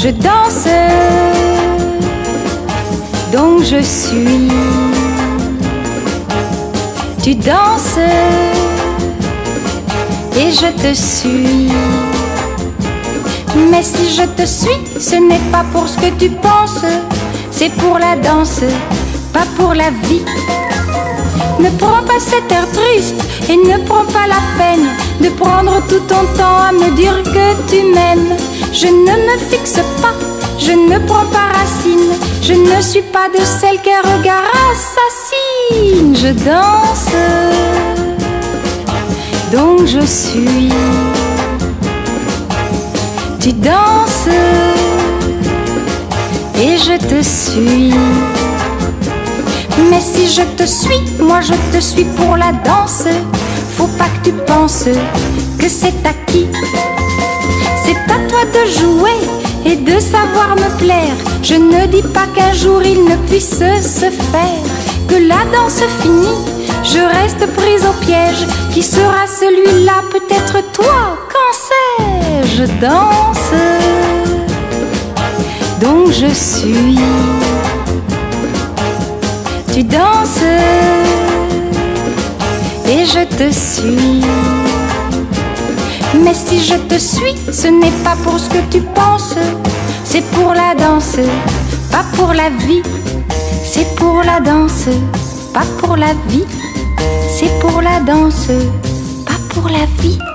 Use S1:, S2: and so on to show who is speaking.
S1: je danse, donc je suis. Tu danses et je te suis. Mais si je te suis, ce n'est pas pour ce que tu penses, c'est pour la danse, pas pour la vie. Ne prends pas cet air triste et ne prends pas la peine de prendre tout ton temps à me dire que tu m'aimes. Je ne me fixe pas, je ne prends pas racine, je ne suis pas de celle qu'un regard assassine. Je danse, donc je suis. Tu danses et je te suis. Mais si je te suis, moi je te suis pour la danse. Faut pas que tu penses que c'est acquis. C'est à toi de jouer et de savoir me plaire. Je ne dis pas qu'un jour il ne puisse se faire, que la danse finie, je reste prise au piège. Qui sera celui-là? Peut-être toi, qu'en sais-je? Je danse, donc je suis. Tu danses et je te suis. Mais si je te suis, ce n'est pas pour ce que tu penses, c'est pour la danse, pas pour la vie. C'est pour la danse, pas pour la vie. C'est pour la danse, pas pour la vie.